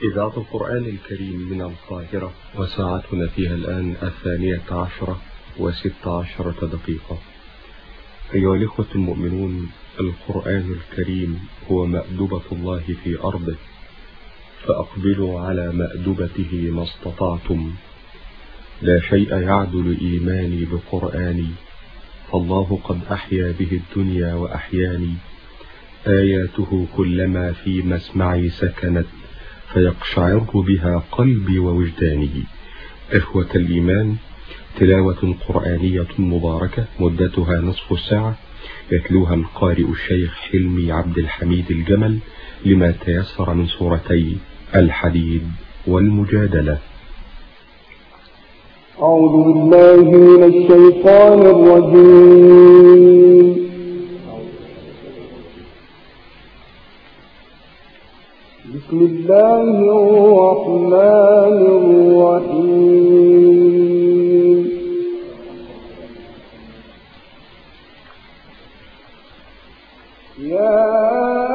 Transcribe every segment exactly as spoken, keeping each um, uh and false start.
إذاعة القرآن الكريم من القاهرة، وساعتنا فيها الآن الثانية عشرة وست عشرة دقيقة. أيها الإخوة المؤمنون، القرآن الكريم هو مأدبة الله في أرضه، فأقبلوا على مأدبته ما استطعتم. لا شيء يعدل إيماني بقرآني، فالله قد أحيا به الدنيا وأحياني. آياته كلما في مسمعي سكنت، فيقشعر بها قلبي ووجداني. إخوة الإيمان، تلاوة قرآنية مباركة مدتها نصف ساعة، يتلوها القارئ الشيخ حلمي عبد الحميد الجمل لما تيسر من سورتي الحديد والمجادلة. أعوذ بالله من الشيطان الرجيم. بسم الله الرحمن الرحيم. يا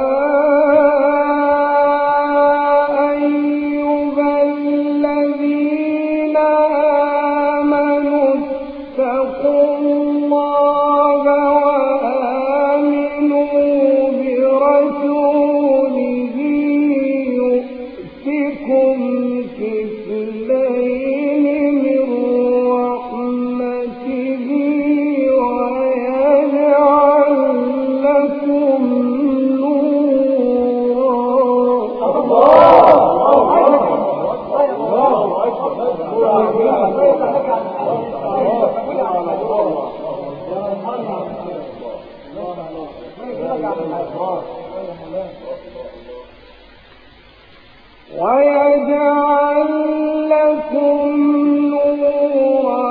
ويجعل لكم نورا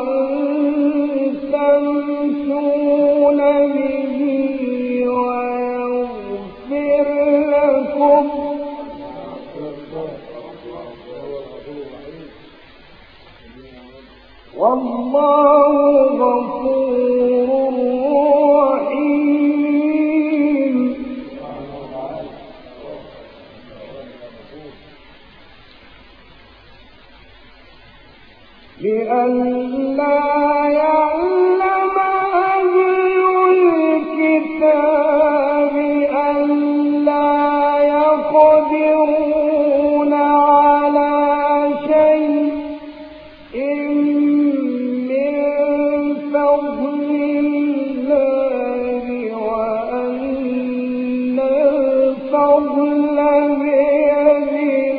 تمشون به ويغفر لكم والله غفور رحيم. لئلا يعلم أهل الكتاب ألا يقدرون على شيء من فضل الله وأن الفضل بيد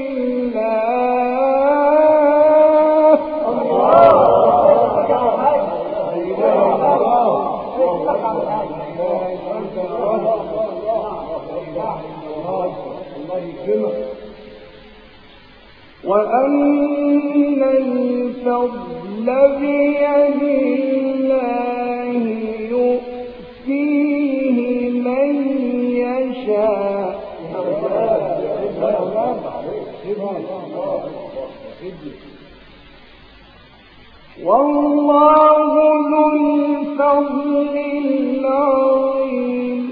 وأن الفضل بيد الله يؤتيه من يشاء والله ذو الفضل العظيم.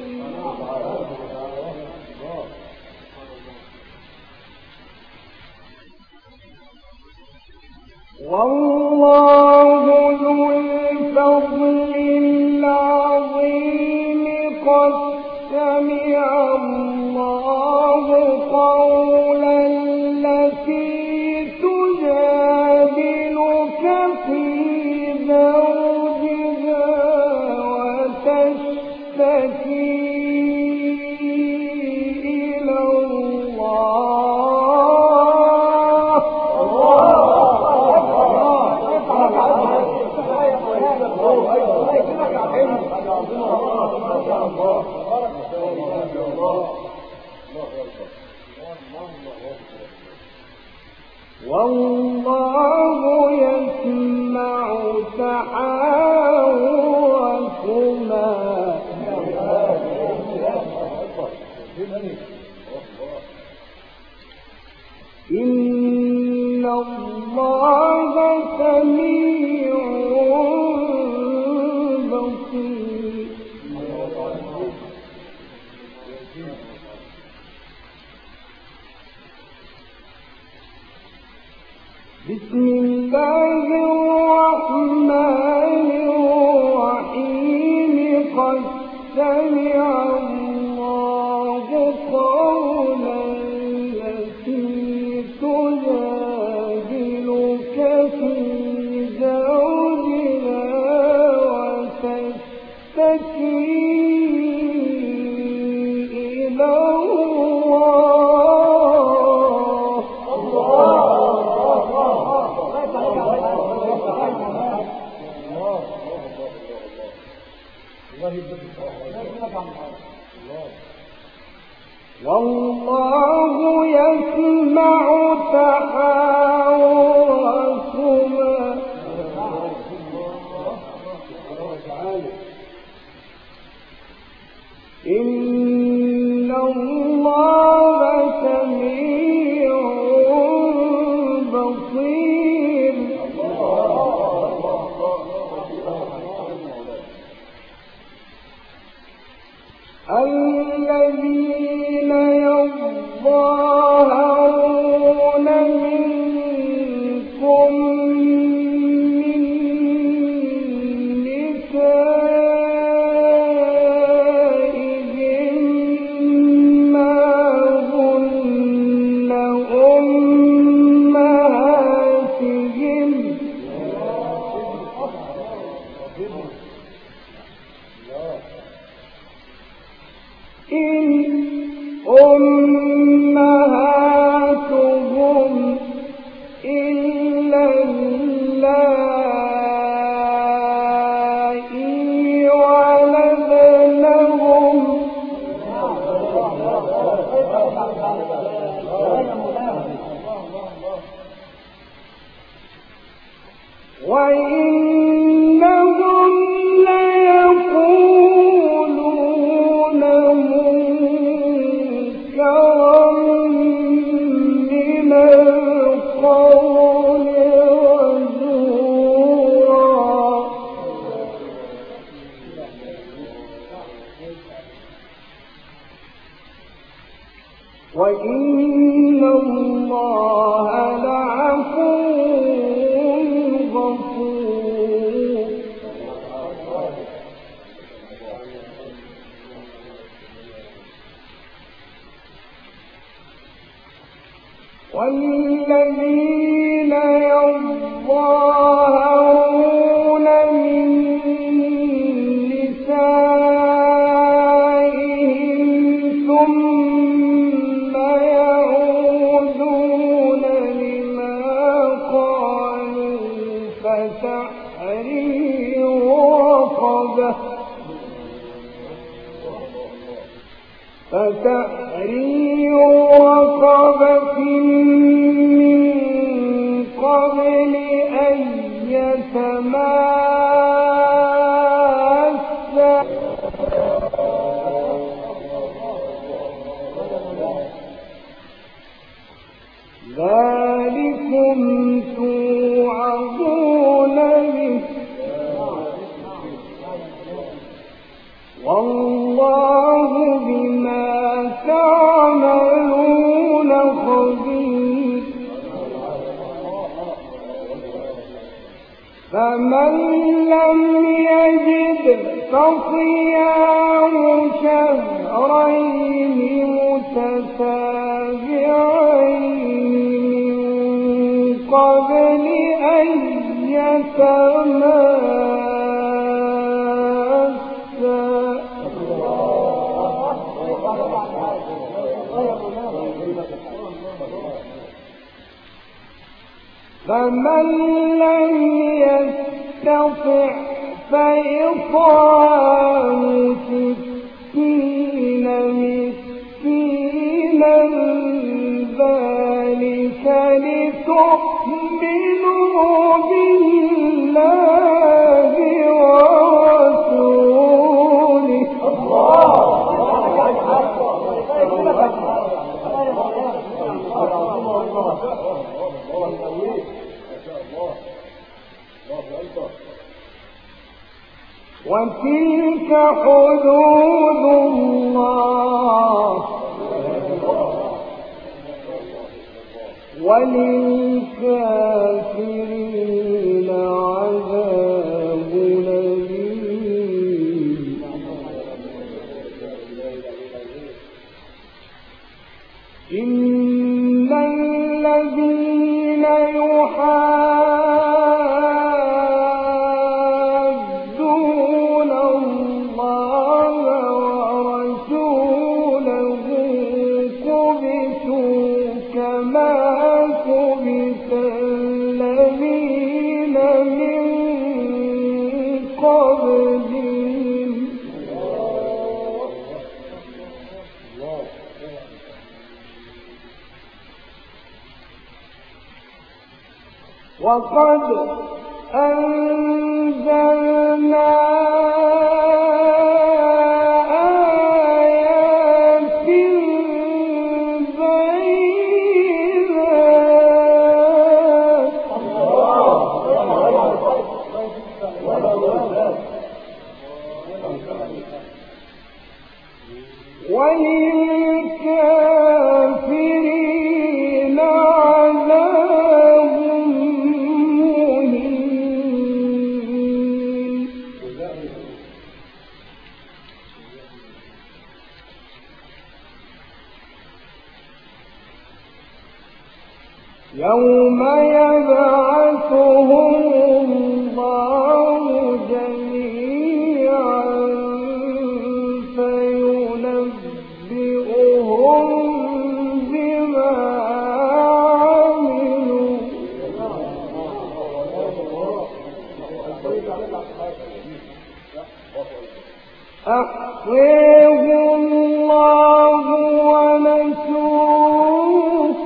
والله ذو الفضل العظيم. قد سمع الله قولا التي تجادلك في زوجها وتشتكي إلى الله والله يسمع تحاوركما إن الله سميع بصير. بسم الله الرحمن الرحيم قد سمع الله قولا التي تجادلك في زوجها وتشتكي إلى والله يسمع تحاوركما إن الله سميع بصير الذين يظاهرون منكم من نسائهم ما هن أمهاتهم إن أمهاتهم إلا اللائي ولدنهم وإنهم ليقولون منكرا من القول وزورا وإن الله لعفو غفور والذين يظاهرون من نسائهم ثم يعودون لما قالوا فتحرير رقبة فتحرير رقبة من قبل أن يتماسا ذلكم توعظون به والله بما تعملون خبير فمن لم يجد فصيام شهرين متتابعين من قبل أن يتماسا فمن لم يستطع فإطعام ستين مسكينا ذلك لتؤمنوا بالله ورسوله وتلك حدود الله وللكافرين عذاب أليم. إن الذين يحادون الله ورسوله كبتوا كما كبت الذين من قبلهم وقد أنزلنا آيات بينات وللكافرين عذاب مهين. يوم يبعثهم الله جميعا فينبئهم بما عملوا أحصيه الله ونسوه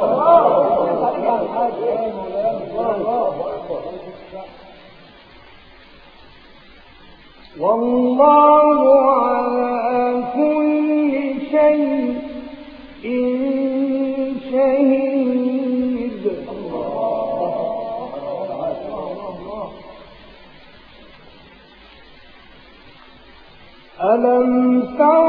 والله على كل شيء شهيد. ألم تر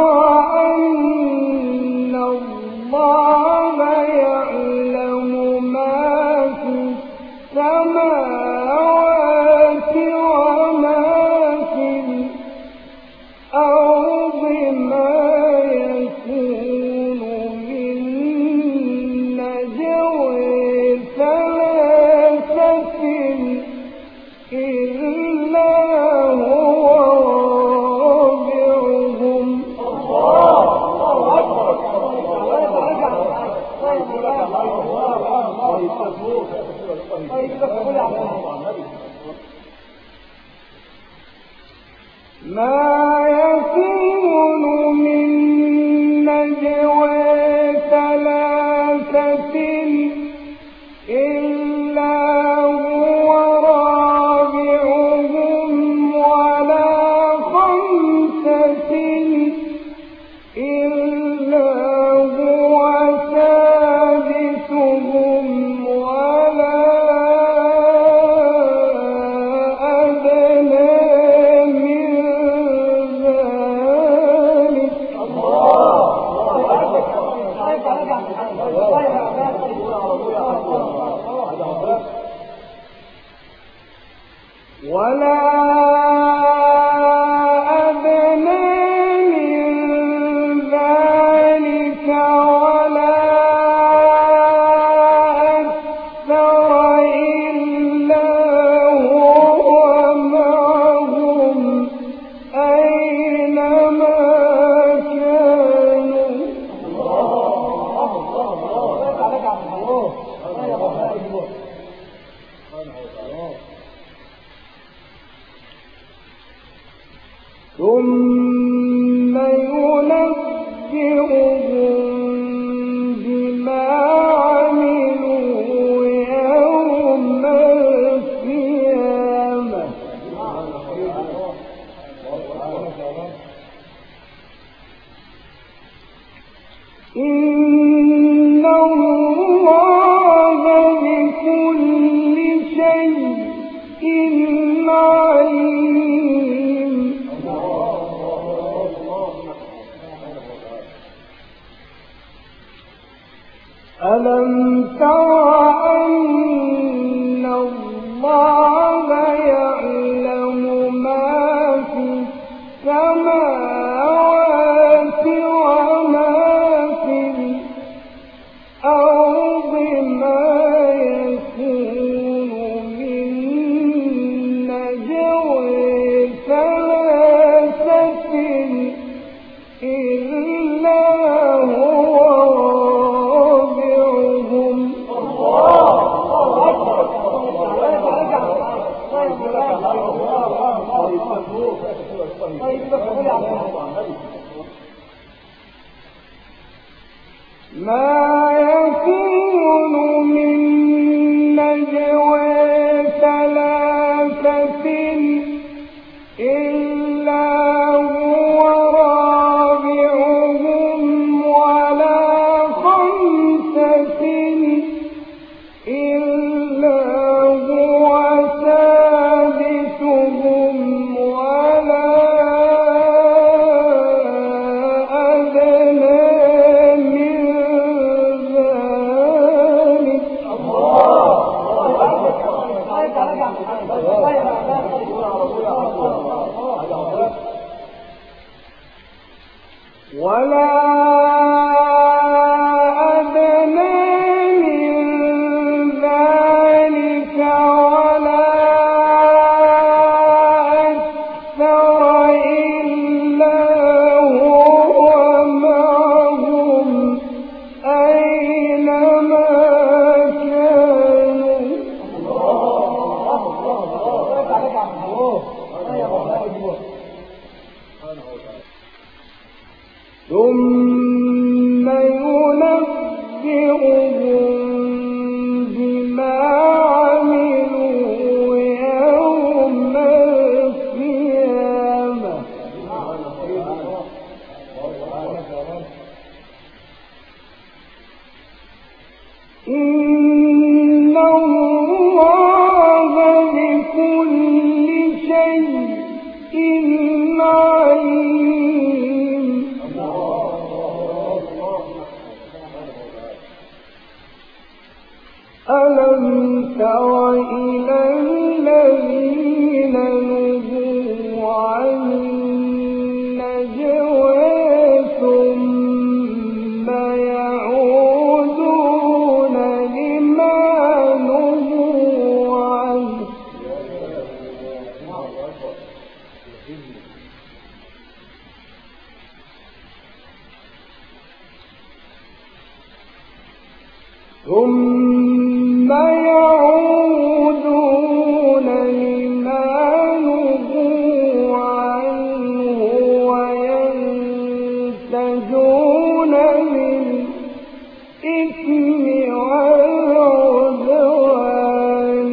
أن الله يعلم ما في السماوات وما في الأرض ما يكون من نجوى ثلاثة إلا هو رابعهم ما يكون من نجوى ثلاثة إلا هو رابعهم ولا خمسة إلا هو سادسهم ولا أدنى من ذلك ولا أدنى من ذلك ولا أكثر إلا هو معهم أينما كانوا ثم ينبئهم بما عملوا يوم القيامة إن الله بكل شيء عليم. ألم تر أن الله يعلم ما في السماوات وما في الأرض ما يكون من نجوى ثلاثة إلا هو رابعهم ما يكون من نجوى ثلاثة إلا هو رابعهم ولا خمسة إلا هو سادسهم ولا أدنى من ذلك ولا أدنى من ذلك ولا أكثر إلا هو معهم أينما كانوا ثم ينبئهم بما عملوا يوم القيامة إن الله بكل شيء عليم ألم تر إلى الذين نهوا عن النجوى ثم يعودون لما نهوا عنه ثم يعودون لما نهوا عنه وينتهون للإثم والعدوان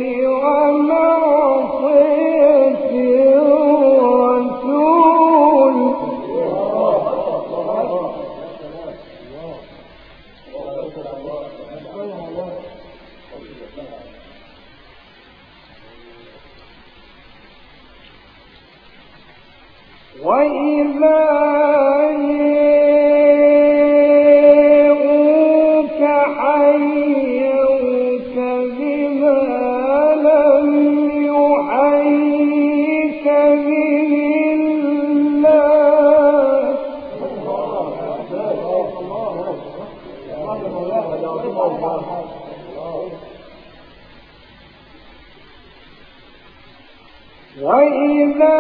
ومعصية الرسول وإذا جاءوك حيوك بما لم يحيك به الله وإذا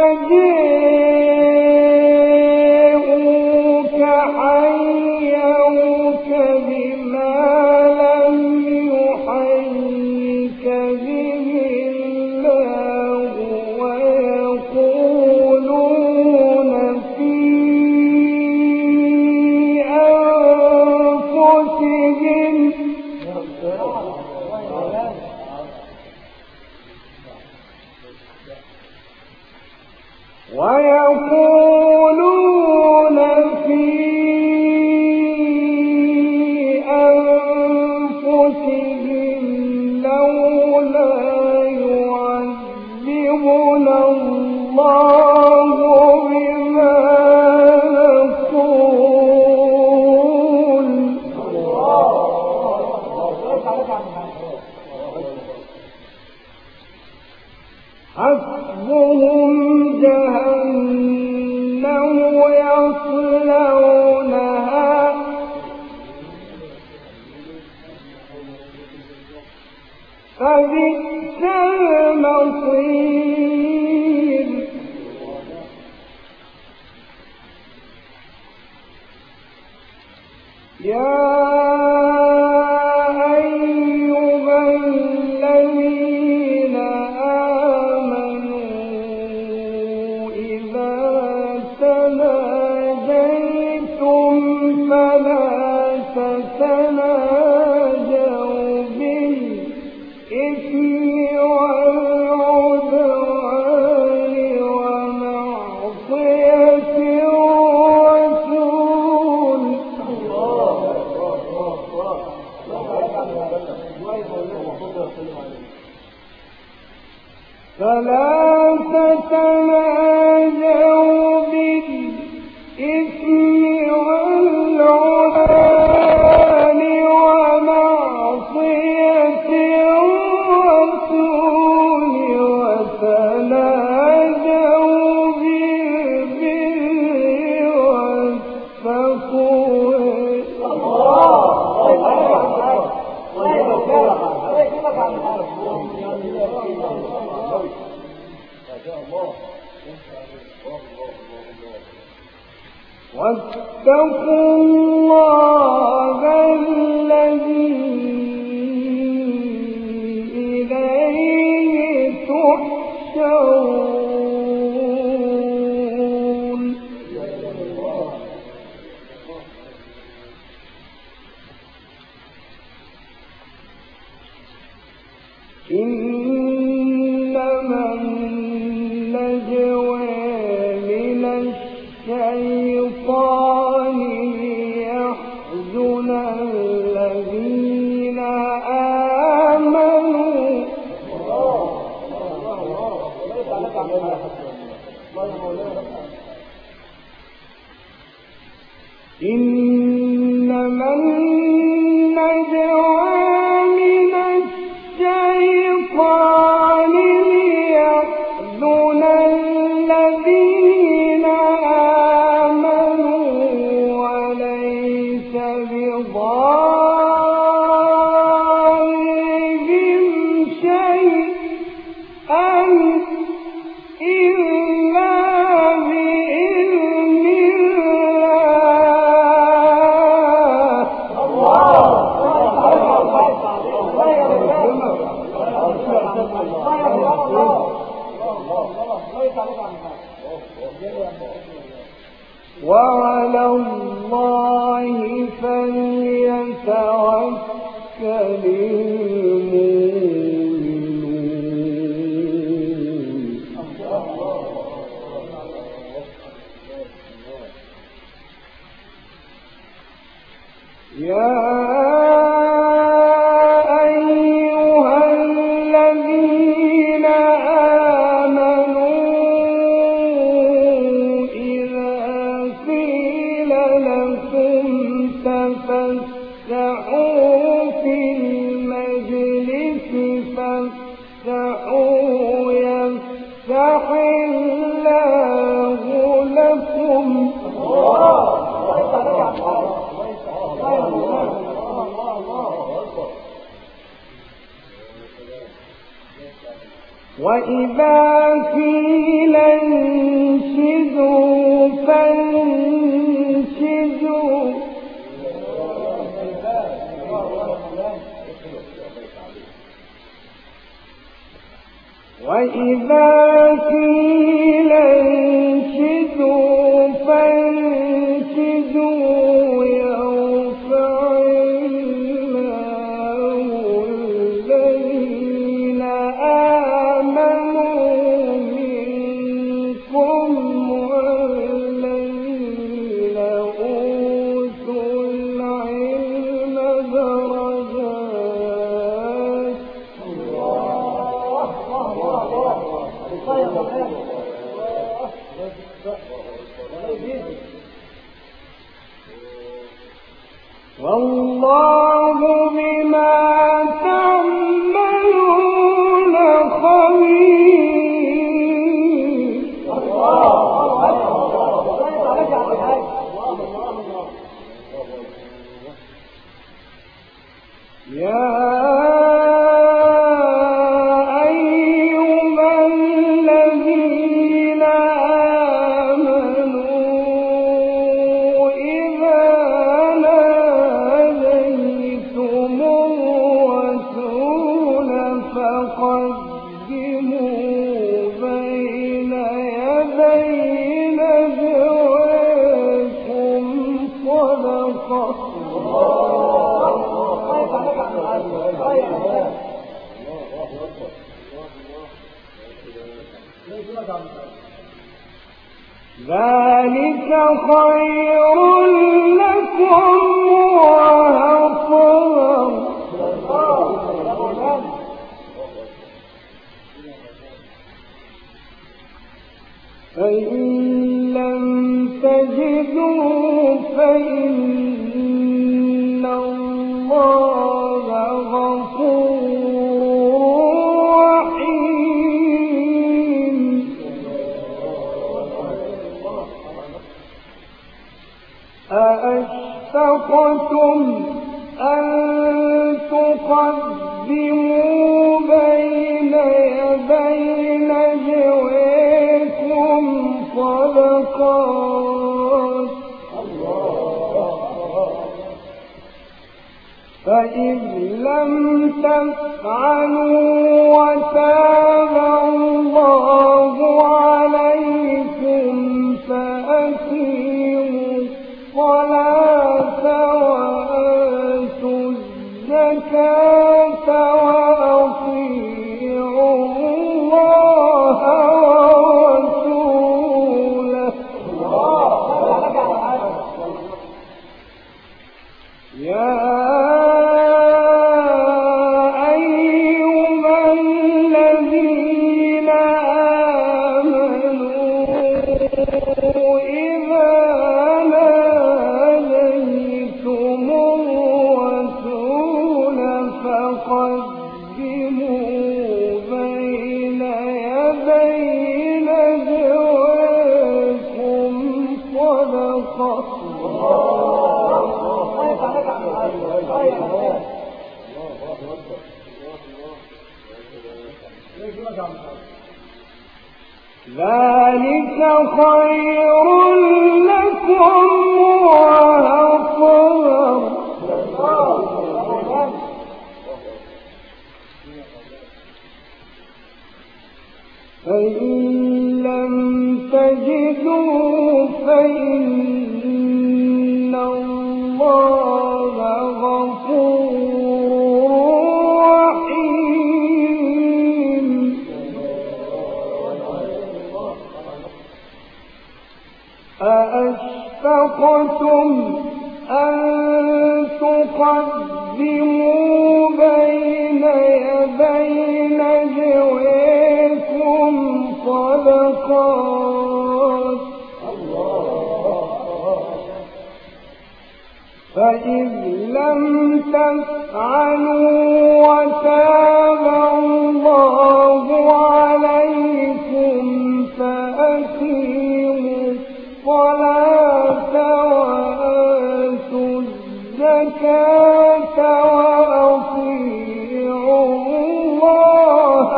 جاءوك حيوك بما لم يحيك به الله ويقولون في أنفسهم ويقولون فبئس المصير يا أيها الذين آمنوا إذا تناجيتم فلا تتناجوا بالإثم والعدوان ومعصية الرسول فلا تتناجوا بالإثم والعدوان ومعصية الرسول وتناجوا بالبر والتقوى واتقوا الله الذي إليه تحشرون إنما النجوى من الشيطان ليحزن الذين آمنوا إنما النجوى من الشيطان ليحزن الذين آمنوا وليس بضارهم شيئا إلا بإذن وعلى الله فليتوكل المؤمنون يا أيها الذين آمنوا إذا قيل لكم تفسحوا في المجلس فافسحوا يفسح الله لكم وإذا قيل انشزوا فانشزوا وإذا قيل انشزوا فانشزوا يرفع الله الذين آمنوا منكم والذين أوتوا العلم درجات والله بما تعملون خبير يا ذلك خير لكم وأطهر. فإن لم تجدوا فإن الله غفور رحيم. أأشفقتم أن تقدموا بين يدي نجويكم صدقات فإذ لم تفعلوا وتاب الله عليكم فأقيموا الصلاة وآتوا الزكاة وأطيعوا الله ورسوله. يا أيها الذين آمنوا إذا ناديتم الرسول فقدموا بين يدي نجواكم صدقة. ذلك خير لكم وأطهر. فإن لم تجدوا فإن الله غفور رحيم. أأشفقتم أن تقدموا بين يدي نجويكم صدقات فإذ لم تفعلوا وتاب الله عليكم فأقيموا الصلاة وآتوا الزكاة وأطيعوا الله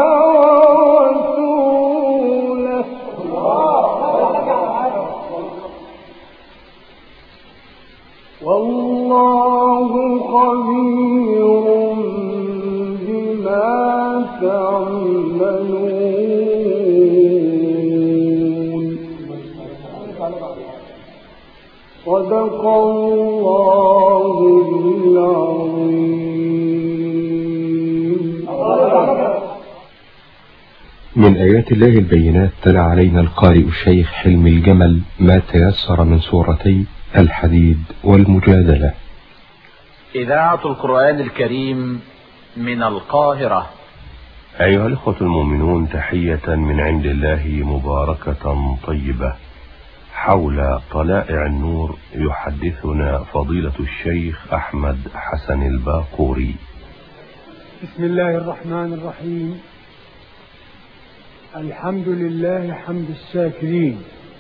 ورسوله. والله خبير بما تعملون. صدق الله العظيم. من آيات الله البينات تلا علينا القارئ الشيخ حلمي الجمل ما تيسر من سورتي الحديد والمجادلة. إذاعة القرآن الكريم من القاهرة. أيها الأخوة المؤمنون، تحية من عند الله مباركة طيبة حول طلائع النور يحدثنا فضيلة الشيخ أحمد حسن الباقوري. بسم الله الرحمن الرحيم. الحمد لله حمد الشاكرين،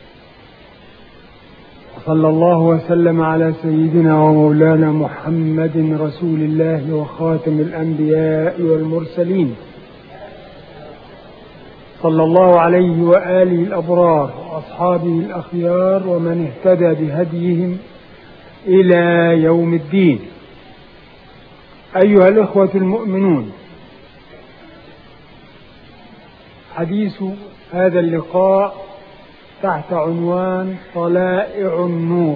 صلى الله وسلم على سيدنا ومولانا محمد رسول الله وخاتم الأنبياء والمرسلين، صلى الله عليه وآله الأبرار وأصحابه الأخيار ومن اهتدى بهديهم إلى يوم الدين. أيها الإخوة المؤمنون، حديث هذا اللقاء تحت عنوان طلائع النور.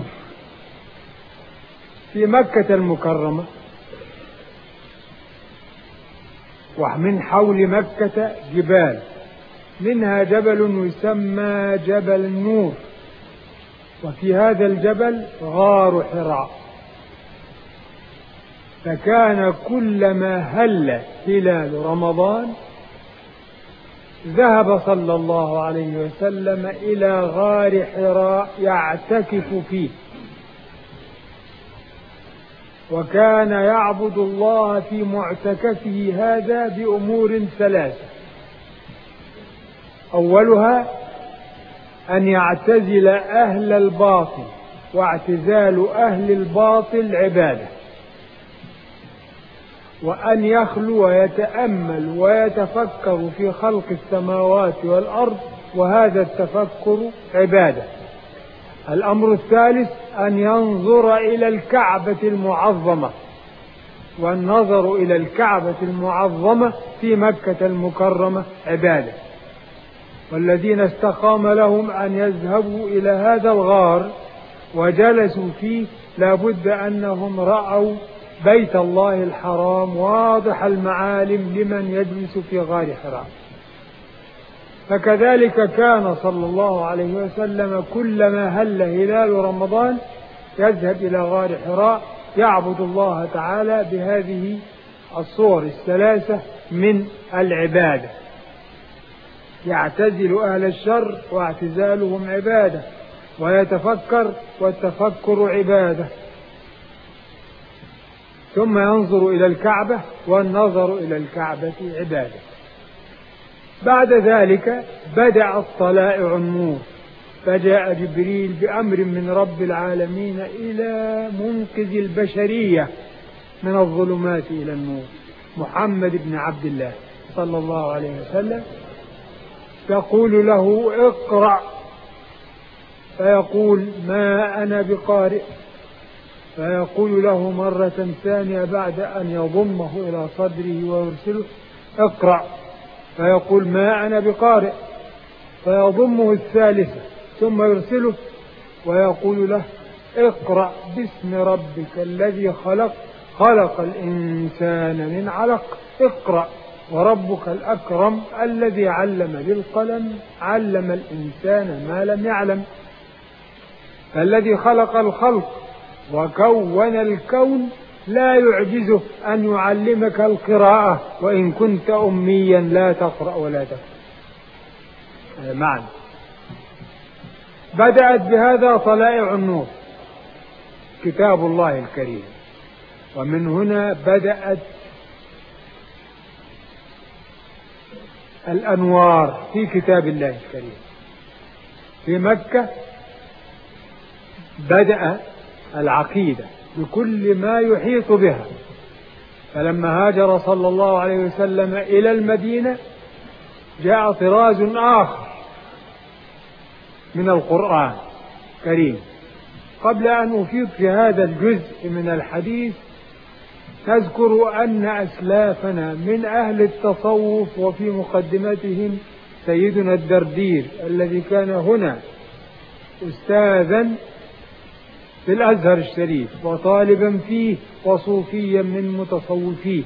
في مكة المكرمة ومن حول مكة جبال، منها جبل يسمى جبل النور، وفي هذا الجبل غار حراء. فكان كلما هل هلال رمضان ذهب صلى الله عليه وسلم إلى غار حراء يعتكف فيه، وكان يعبد الله في معتكفه هذا بأمور ثلاثة: أولها أن يعتزل أهل الباطل، واعتزال أهل الباطل عبادة، وأن يخلو ويتأمل ويتفكر في خلق السماوات والأرض، وهذا التفكر عبادة. الأمر الثالث أن ينظر إلى الكعبة المعظمة، والنظر إلى الكعبة المعظمة في مكة المكرمة عبادة. والذين استقام لهم أن يذهبوا إلى هذا الغار وجلسوا فيه لابد أنهم رأوا بيت الله الحرام واضح المعالم لمن يجلس في غار حراء. فكذلك كان صلى الله عليه وسلم كلما هل هلال رمضان يذهب إلى غار حراء يعبد الله تعالى بهذه الصور الثلاثة من العبادة: يعتزل أهل الشر واعتزالهم عبادة، ويتفكر والتفكر عبادة، ثم ينظر إلى الكعبة والنظر إلى الكعبة عبادة. بعد ذلك بدأ الطلائع النور، فجاء جبريل بأمر من رب العالمين إلى منقذ البشرية من الظلمات إلى النور، محمد بن عبد الله صلى الله عليه وسلم، يقول له: اقرأ. فيقول: ما أنا بقارئ. فيقول له مرة ثانية بعد أن يضمه إلى صدره ويرسله: اقرأ. فيقول: ما أنا بقارئ. فيضمه الثالثة ثم يرسله ويقول له: اقرأ باسم ربك الذي خلق خلق الإنسان من علق اقرأ وربك الأكرم الذي علم بالقلم علم الإنسان ما لم يعلم. فالذي خلق الخلق وكون الكون لا يعجزه أن يعلمك القراءة وإن كنت أميا لا تقرأ ولا تكتب. معنى بدأت بهذا طلائع النور كتاب الله الكريم، ومن هنا بدأت الأنوار في كتاب الله الكريم. في مكة بدأ العقيدة بكل ما يحيط بها، فلما هاجر صلى الله عليه وسلم إلى المدينة جاء طراز آخر من القرآن الكريم. قبل أن أفيض في هذا الجزء من الحديث نذكر أن أسلافنا من أهل التصوف وفي مقدمتهم سيدنا الدردير الذي كان هنا أستاذا في الأزهر الشريف وطالبا فيه وصوفيا من متصوفيه،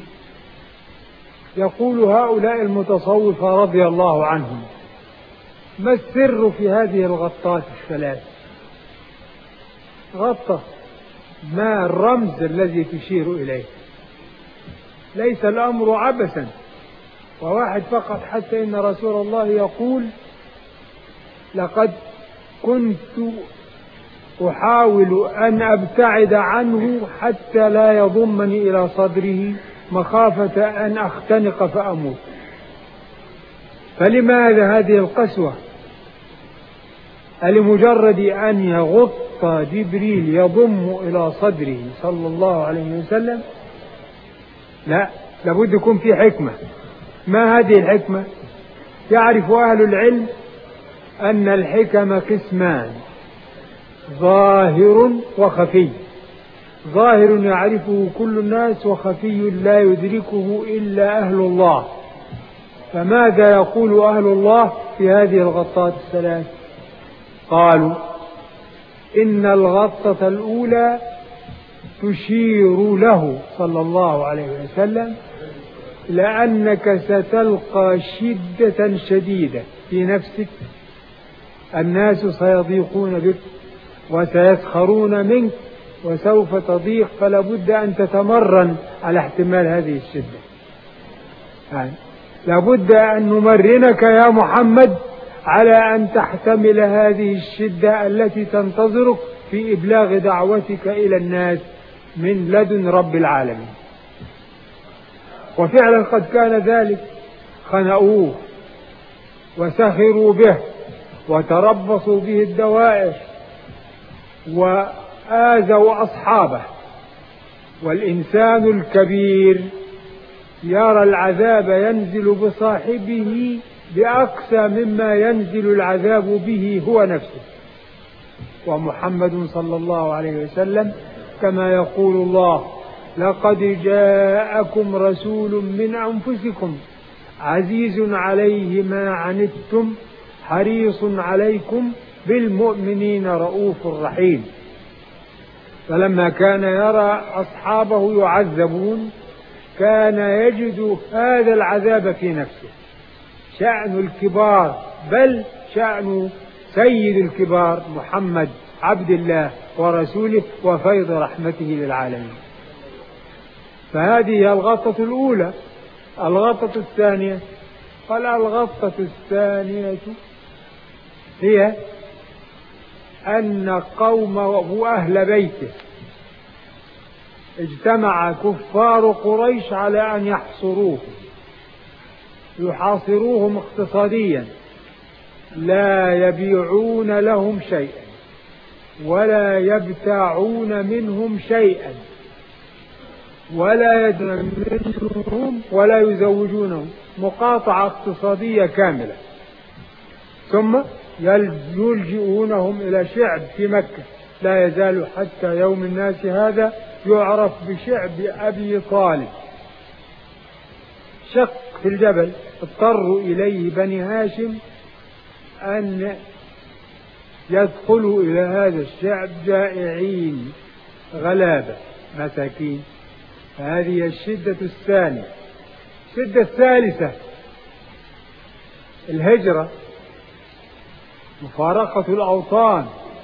يقول هؤلاء المتصوفة رضي الله عنهم: ما السر في هذه الغطات الثلاث؟ غطة ما الرمز الذي تشير إليه؟ ليس الأمر عبثا وواحد فقط، حتى إن رسول الله يقول: لقد كنت أحاول أن أبتعد عنه حتى لا يضمني إلى صدره مخافة أن أختنق فأموت. فلماذا هذه القسوة؟ لمجرد أن يغط جبريل يضم إلى صدره صلى الله عليه وسلم؟ لا، لابد يكون في حكمة. ما هذه الحكمة؟ يعرف أهل العلم أن الحكم قسمان: ظاهر وخفي. ظاهر يعرفه كل الناس، وخفي لا يدركه إلا أهل الله. فماذا يقول أهل الله في هذه الغطات الثلاث؟ قالوا: إن الغطة الأولى تشير له صلى الله عليه وسلم لأنك ستلقى شدة شديدة في نفسك، الناس سيضيقون بك وسيسخرون منك وسوف تضيق، فلا بد أن تتمرن على احتمال هذه الشدة. يعني لابد أن نمرنك يا محمد على أن تحتمل هذه الشدة التي تنتظرك في إبلاغ دعوتك إلى الناس من لدن رب العالمين. وفعلا قد كان ذلك، خنقوه وسخروا به وتربصوا به الدوائر وآذوا أصحابه. والإنسان الكبير يرى العذاب ينزل بصاحبه بأقسى مما ينزل العذاب به هو نفسه. ومحمد صلى الله عليه وسلم كما يقول الله: لقد جاءكم رسول من أنفسكم عزيز عليه ما عنتم حريص عليكم بالمؤمنين رؤوف رحيم. فلما كان يرى أصحابه يعذبون كان يجد هذا العذاب في نفسه. شأن الكبار، بل شأن سيد الكبار محمد عبد الله ورسوله وفيض رحمته للعالمين. فهذه هي الغطة الأولى. الغطة الثانية قال: الغطة الثانية هي أن قومه أهل بيته اجتمع كفار قريش على أن يحصروهم يحاصروهم اقتصاديا، لا يبيعون لهم شيئا ولا يبتاعون منهم شيئا ولا يدنون منهم ولا يزوجونهم، مقاطعة اقتصادية كاملة. ثم يلجئونهم إلى شعب في مكة لا يزال حتى يوم الناس هذا يعرف بشعب أبي طالب. شق في الجبل اضطروا إليه بني هاشم أن يدخلوا إلى هذا الشعب جائعين غلابة مساكين. هذه الشدة الثانية. الشدة الثالثة الهجرة، مفارقة الأوطان،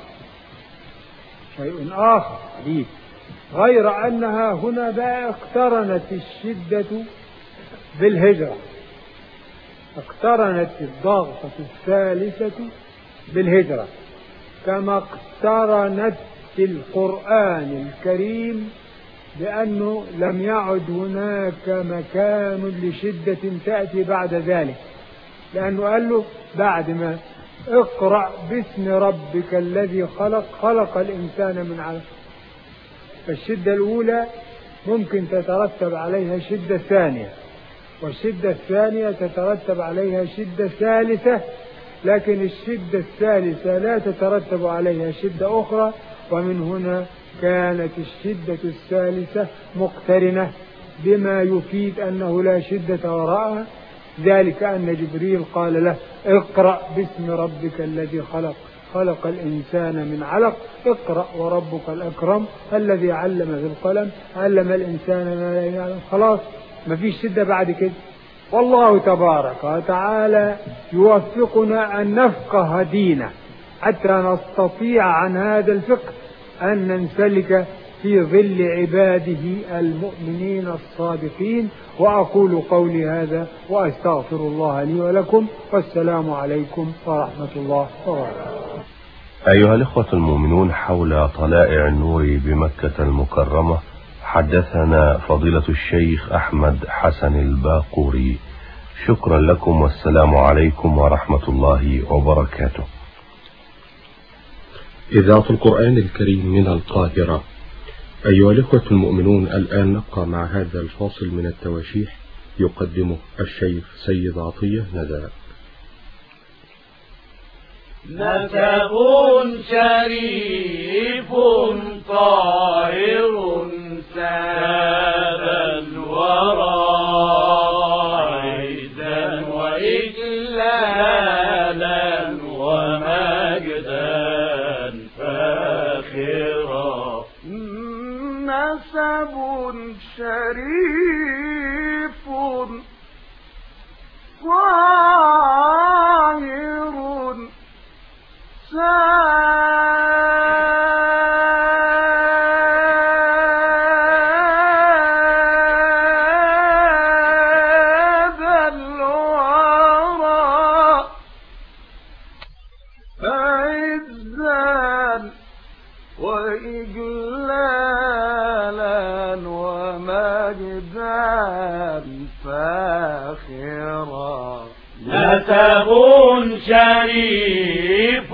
شيء آخر عديد، غير أنها هنا بقى اقترنت الشدة بالهجرة، اقترنت الضغطة الثالثة بالهجرة، كما اقترنت في القرآن الكريم، لأنه لم يعد هناك مكان لشدة تأتي بعد ذلك، لأنه قال له بعد ما اقرأ باسم ربك الذي خلق خلق الإنسان من علق. فالشدة الأولى ممكن تترتب عليها شدة ثانية، والشدة الثانية تترتب عليها شدة ثالثة، لكن الشدة الثالثة لا تترتب عليها شدة أخرى. ومن هنا كانت الشدة الثالثة مقترنة بما يفيد أنه لا شدة وراءها، ذلك أن جبريل قال له: اقرأ باسم ربك الذي خلق خلق الإنسان من علق، اقرأ وربك الأكرم الذي علم بالقلم علم الإنسان ما لا يعلم. خلاص ما فيش شدة بعد كده. والله تبارك وتعالى يوفقنا أن نفقه دينه حتى نستطيع عن هذا الفقه أن ننسلك في ظل عباده المؤمنين الصادقين. وأقول قولي هذا وأستغفر الله لي ولكم، والسلام عليكم ورحمة الله وبركاته. أيها الإخوة المؤمنون، حول طلائع النور بمكة المكرمة حدثنا فضيلة الشيخ أحمد حسن الباقوري. شكرا لكم والسلام عليكم ورحمة الله وبركاته. إذاعة القرآن الكريم من القاهرة. أيها الإخوة المؤمنون، الآن نبقى مع هذا الفاصل من التواشيح يقدمه الشيخ سيد عطية ندى. نسب شريف طاهر ساد الورى عزا وإجلالا ومجدا فاخرا. نسب شريف فاخرا نسب شريف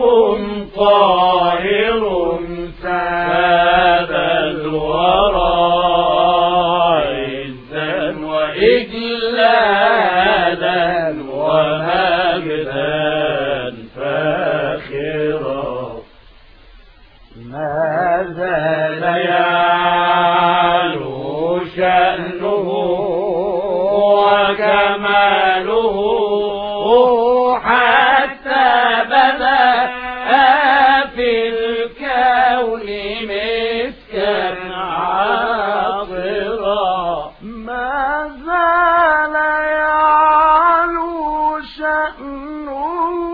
طاهر ساد الورى عزا وإجلالا ومجدا فاخرا ما زال يعلو شأنه وكماله حتى بدا في الكون مسكا عاطرا ما زال يعلو شأنه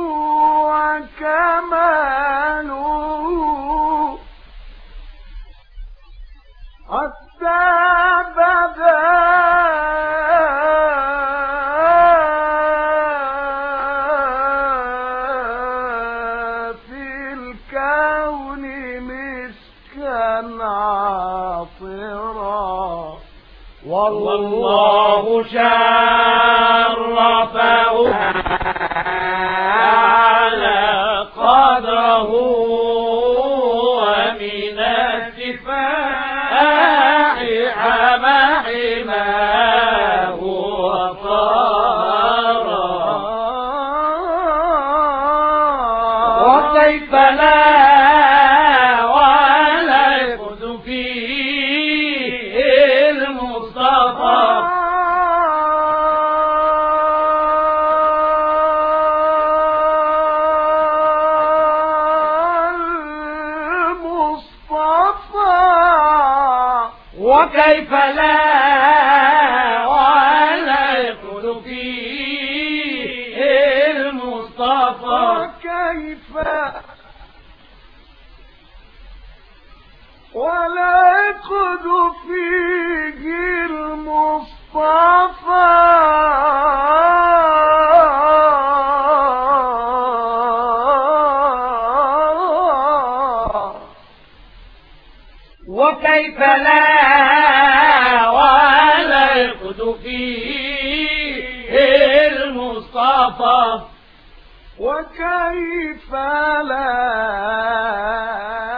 وكماله حتى بدا في الكون مسكا عاطرا والله شرفه على قدره ومن السفاح حمى حماه وطارا وكيف لا ولا يفوز فيه المصطفى وكيف لا ولا يكون فيه المصطفى وكيف ولا يقد فيه المصطفى وكيف لا ولا يقد فيه المصطفى وكيف لا